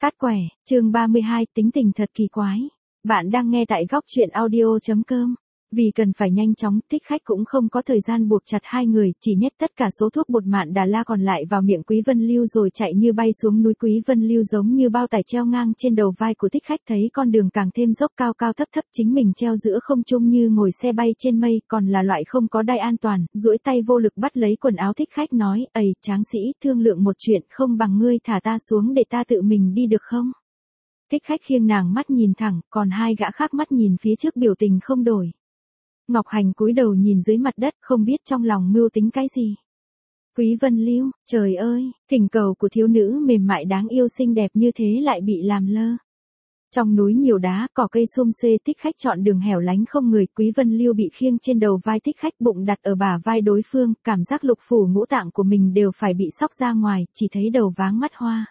Cát quẻ, chương 32, tính tình thật kỳ quái. Bạn đang nghe tại góc truyện audio.com. Vì cần phải nhanh chóng, Thích Khách cũng không có thời gian buộc chặt hai người, chỉ nhét tất cả số thuốc bột Mạn Đà La còn lại vào miệng Quý Vân Lưu rồi chạy như bay xuống núi. Quý Vân Lưu giống như bao tải treo ngang trên đầu vai của Thích Khách, thấy con đường càng thêm dốc, cao cao thấp thấp, chính mình treo giữa không trung như ngồi xe bay trên mây, còn là loại không có đai an toàn, duỗi tay vô lực bắt lấy quần áo Thích Khách nói: "Ầy, tráng sĩ, thương lượng một chuyện, không bằng ngươi thả ta xuống để ta tự mình đi được không?" Thích Khách khiêng nàng mắt nhìn thẳng, còn hai gã khác mắt nhìn phía trước, biểu tình không đổi. Ngọc Hành cúi đầu nhìn dưới mặt đất, không biết trong lòng mưu tính cái gì. Quý Vân Lưu, trời ơi, thỉnh cầu của thiếu nữ mềm mại đáng yêu xinh đẹp như thế lại bị làm lơ. Trong núi nhiều đá, cỏ cây xum xuê, Thích Khách chọn đường hẻo lánh không người. Quý Vân Lưu bị khiêng trên đầu vai Thích Khách, bụng đặt ở bả vai đối phương, cảm giác lục phủ ngũ tạng của mình đều phải bị xóc ra ngoài, chỉ thấy đầu váng mắt hoa.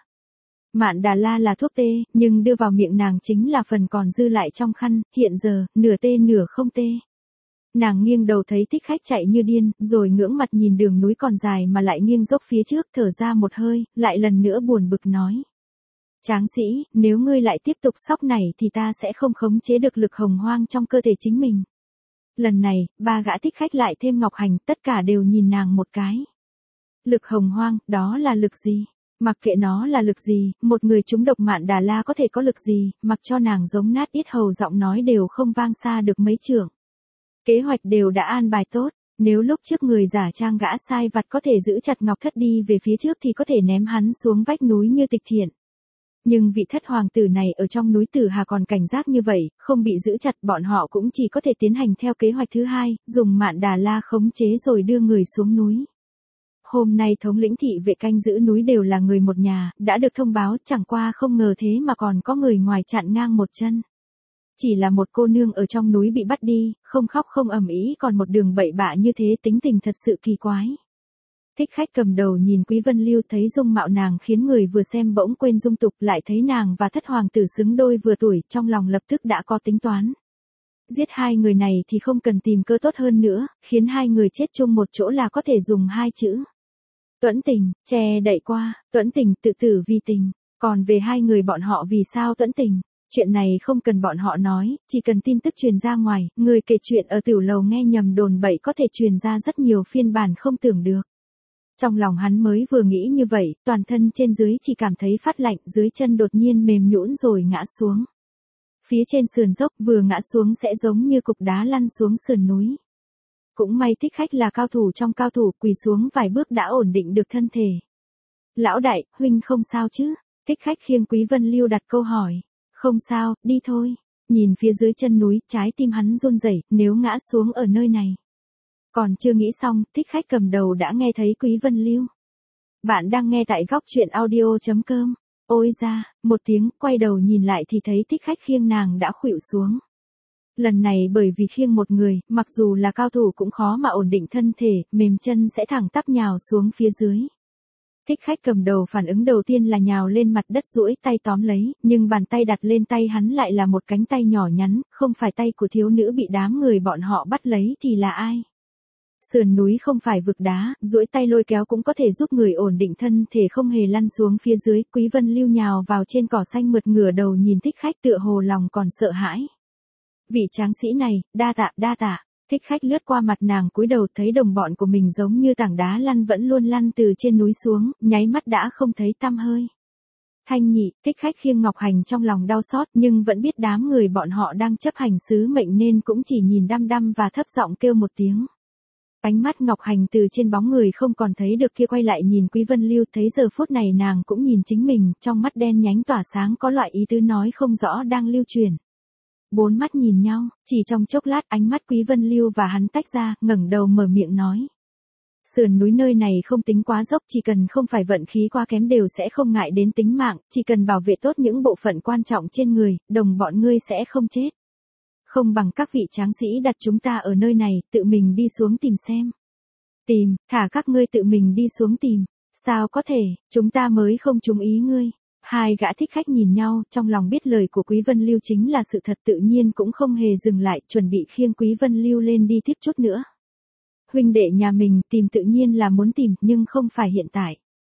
Mạn Đà La là thuốc tê, nhưng đưa vào miệng nàng chính là phần còn dư lại trong khăn, hiện giờ, nửa tê nửa không tê. Nàng nghiêng đầu thấy Thích Khách chạy như điên, rồi ngưỡng mặt nhìn đường núi còn dài mà lại nghiêng dốc phía trước, thở ra một hơi, lại lần nữa buồn bực nói: "Tráng sĩ, nếu ngươi lại tiếp tục sóc này thì ta sẽ không khống chế được lực hồng hoang trong cơ thể chính mình." Lần này, ba gã Thích Khách lại thêm Ngọc Hành, tất cả đều nhìn nàng một cái. Lực hồng hoang, đó là lực gì? Mặc kệ nó là lực gì, một người trúng độc Mạn Đà La có thể có lực gì, mặc cho nàng giống nát yết hầu, giọng nói đều không vang xa được mấy trượng. Kế hoạch đều đã an bài tốt, nếu lúc trước người giả trang gã sai vặt có thể giữ chặt Ngọc Thất đi về phía trước thì có thể ném hắn xuống vách núi như Tịch Thiện. Nhưng vị thất hoàng tử này ở trong núi Tử Hà còn cảnh giác như vậy, không bị giữ chặt, bọn họ cũng chỉ có thể tiến hành theo kế hoạch thứ hai, dùng Mạn Đà La khống chế rồi đưa người xuống núi. Hôm nay thống lĩnh thị vệ canh giữ núi đều là người một nhà, đã được thông báo, chẳng qua không ngờ thế mà còn có người ngoài chặn ngang một chân. Chỉ là một cô nương ở trong núi bị bắt đi, không khóc không ầm ĩ, còn một đường bậy bạ như thế, tính tình thật sự kỳ quái. Thích Khách cầm đầu nhìn Quý Vân Lưu, thấy dung mạo nàng khiến người vừa xem bỗng quên dung tục, lại thấy nàng và thất hoàng tử xứng đôi vừa tuổi, trong lòng lập tức đã có tính toán. Giết hai người này thì không cần tìm cơ tốt hơn nữa, khiến hai người chết chung một chỗ là có thể dùng hai chữ tuẫn tình, che đậy qua, tuẫn tình tự tử vì tình. Còn về hai người bọn họ vì sao tuẫn tình, chuyện này không cần bọn họ nói, chỉ cần tin tức truyền ra ngoài, người kể chuyện ở tiểu lầu nghe nhầm đồn bậy có thể truyền ra rất nhiều phiên bản không tưởng được. Trong lòng hắn mới vừa nghĩ như vậy, toàn thân trên dưới chỉ cảm thấy phát lạnh, dưới chân đột nhiên mềm nhũn rồi ngã xuống. Phía trên sườn dốc, vừa ngã xuống sẽ giống như cục đá lăn xuống sườn núi. Cũng may Thích Khách là cao thủ trong cao thủ, quỳ xuống vài bước đã ổn định được thân thể. "Lão đại, huynh không sao chứ?" Thích Khách khiêng Quý Vân Lưu đặt câu hỏi. "Không sao, đi thôi." Nhìn phía dưới chân núi, trái tim hắn run rẩy, nếu ngã xuống ở nơi này. Còn chưa nghĩ xong, Thích Khách cầm đầu đã nghe thấy Quý Vân Lưu. Bạn đang nghe tại góc truyện audio.com. Ôi ra, một tiếng, quay đầu nhìn lại thì thấy Thích Khách khiêng nàng đã khuỵu xuống. Lần này bởi vì khiêng một người, mặc dù là cao thủ cũng khó mà ổn định thân thể, mềm chân sẽ thẳng tắp nhào xuống phía dưới. Thích Khách cầm đầu phản ứng đầu tiên là nhào lên mặt đất, duỗi tay tóm lấy, nhưng bàn tay đặt lên tay hắn lại là một cánh tay nhỏ nhắn, không phải tay của thiếu nữ bị đám người bọn họ bắt lấy thì là ai? Sườn núi không phải vực đá, duỗi tay lôi kéo cũng có thể giúp người ổn định thân thể không hề lăn xuống phía dưới. Quý Vân Lưu nhào vào trên cỏ xanh mượt, ngửa đầu nhìn Thích Khách tựa hồ lòng còn sợ hãi. "Vị tráng sĩ này, đa tạ, đa tạ." Thích Khách lướt qua mặt nàng, cúi đầu thấy đồng bọn của mình giống như tảng đá lăn vẫn luôn lăn từ trên núi xuống, nháy mắt đã không thấy tăm hơi. Thanh nhị, Thích Khách khiêng Ngọc Hành trong lòng đau xót, nhưng vẫn biết đám người bọn họ đang chấp hành sứ mệnh nên cũng chỉ nhìn đăm đăm và thấp giọng kêu một tiếng. Ánh mắt Ngọc Hành từ trên bóng người không còn thấy được kia quay lại nhìn Quý Vân Lưu, thấy giờ phút này nàng cũng nhìn chính mình, trong mắt đen nhánh tỏa sáng có loại ý tứ nói không rõ đang lưu truyền. Bốn mắt nhìn nhau, chỉ trong chốc lát ánh mắt Quý Vân Lưu và hắn tách ra, ngẩng đầu mở miệng nói: "Sườn núi nơi này không tính quá dốc, chỉ cần không phải vận khí quá kém đều sẽ không ngại đến tính mạng, chỉ cần bảo vệ tốt những bộ phận quan trọng trên người, đồng bọn ngươi sẽ không chết. Không bằng các vị tráng sĩ đặt chúng ta ở nơi này, tự mình đi xuống tìm xem." "Tìm, thả các ngươi tự mình đi xuống tìm." "Sao có thể, chúng ta mới không trúng ý ngươi." Hai gã Thích Khách nhìn nhau, trong lòng biết lời của Quý Vân Lưu chính là sự thật, tự nhiên cũng không hề dừng lại, chuẩn bị khiêng Quý Vân Lưu lên đi tiếp chút nữa. "Huynh đệ nhà mình tìm tự nhiên là muốn tìm, nhưng không phải hiện tại."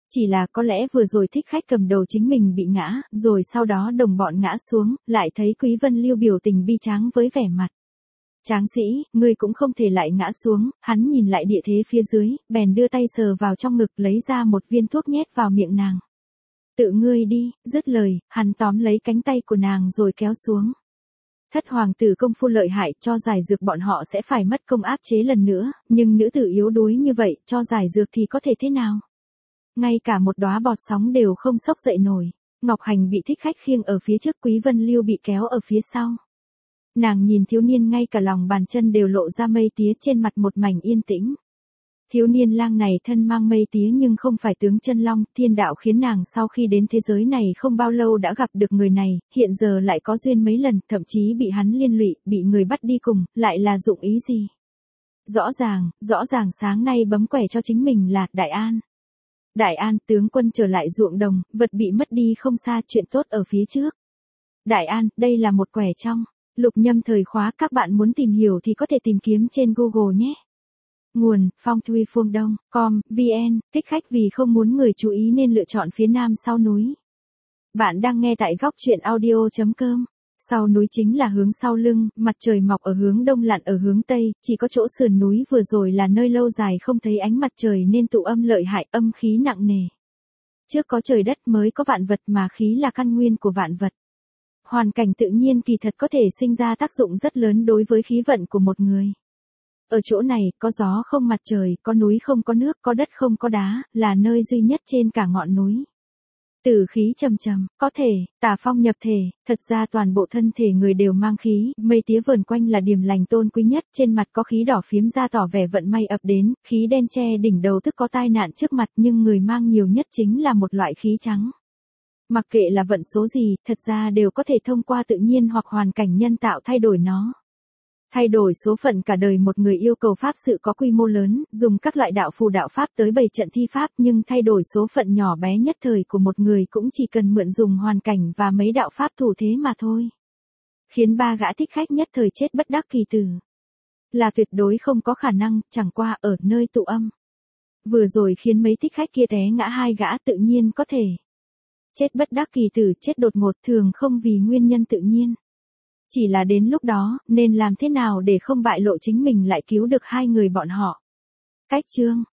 Chỉ là có lẽ vừa rồi thích khách cầm đầu chính mình bị ngã, rồi sau đó đồng bọn ngã xuống, lại thấy Quý Vân Lưu biểu tình bi tráng với vẻ mặt. Tráng sĩ, ngươi cũng không thể lại ngã xuống, hắn nhìn lại địa thế phía dưới, bèn đưa tay sờ vào trong ngực lấy ra một viên thuốc nhét vào miệng nàng. Tự ngươi đi, dứt lời, hắn tóm lấy cánh tay của nàng rồi kéo xuống. Thất hoàng tử công phu lợi hại, cho giải dược bọn họ sẽ phải mất công áp chế lần nữa, nhưng nữ tử yếu đuối như vậy, cho giải dược thì có thể thế nào? Ngay cả một đóa bọt sóng đều không xốc dậy nổi. Ngọc Hành bị thích khách khiêng ở phía trước, Quý Vân Lưu bị kéo ở phía sau. Nàng nhìn thiếu niên, ngay cả lòng bàn chân đều lộ ra mây tía, trên mặt một mảnh yên tĩnh. Thiếu niên lang này thân mang mây tía nhưng không phải tướng chân long, thiên đạo khiến nàng sau khi đến thế giới này không bao lâu đã gặp được người này, hiện giờ lại có duyên mấy lần, thậm chí bị hắn liên lụy, bị người bắt đi cùng, lại là dụng ý gì? Rõ ràng sáng nay bấm quẻ cho chính mình là Đại An. Đại An, tướng quân trở lại ruộng đồng, vật bị mất đi không xa, chuyện tốt ở phía trước. Đại An, đây là một quẻ trong Lục Nhâm thời khóa, các bạn muốn tìm hiểu thì có thể tìm kiếm trên Google nhé. Nguồn, Phong Thủy Phương Đông, .com/vn, thích khách vì không muốn người chú ý nên lựa chọn phía nam sau núi. Bạn đang nghe tại góc truyện audio.com. Sau núi chính là hướng sau lưng, mặt trời mọc ở hướng đông lặn ở hướng tây, chỉ có chỗ sườn núi vừa rồi là nơi lâu dài không thấy ánh mặt trời nên tụ âm lợi hại, âm khí nặng nề. Trước có trời đất mới có vạn vật, mà khí là căn nguyên của vạn vật. Hoàn cảnh tự nhiên kỳ thật có thể sinh ra tác dụng rất lớn đối với khí vận của một người. Ở chỗ này, có gió không mặt trời, có núi không có nước, có đất không có đá, là nơi duy nhất trên cả ngọn núi. Tử khí trầm trầm, có thể, tà phong nhập thể, thật ra toàn bộ thân thể người đều mang khí, mây tía vờn quanh là điểm lành tôn quý nhất, trên mặt có khí đỏ phiếm ra tỏ vẻ vận may ập đến, khí đen che đỉnh đầu tức có tai nạn trước mặt, nhưng người mang nhiều nhất chính là một loại khí trắng. Mặc kệ là vận số gì, thật ra đều có thể thông qua tự nhiên hoặc hoàn cảnh nhân tạo thay đổi nó. Thay đổi số phận cả đời một người yêu cầu pháp sự có quy mô lớn, dùng các loại đạo phù đạo pháp tới 7 trận thi pháp, nhưng thay đổi số phận nhỏ bé nhất thời của một người cũng chỉ cần mượn dùng hoàn cảnh và mấy đạo pháp thủ thế mà thôi. Khiến 3 gã thích khách nhất thời chết bất đắc kỳ tử. Là tuyệt đối không có khả năng, chẳng qua ở nơi tụ âm. Vừa rồi khiến mấy thích khách kia té ngã 2 gã tự nhiên có thể. Chết bất đắc kỳ tử, chết đột ngột, thường không vì nguyên nhân tự nhiên. Chỉ là đến lúc đó, nên làm thế nào để không bại lộ chính mình lại cứu được 2 người bọn họ. Cách chương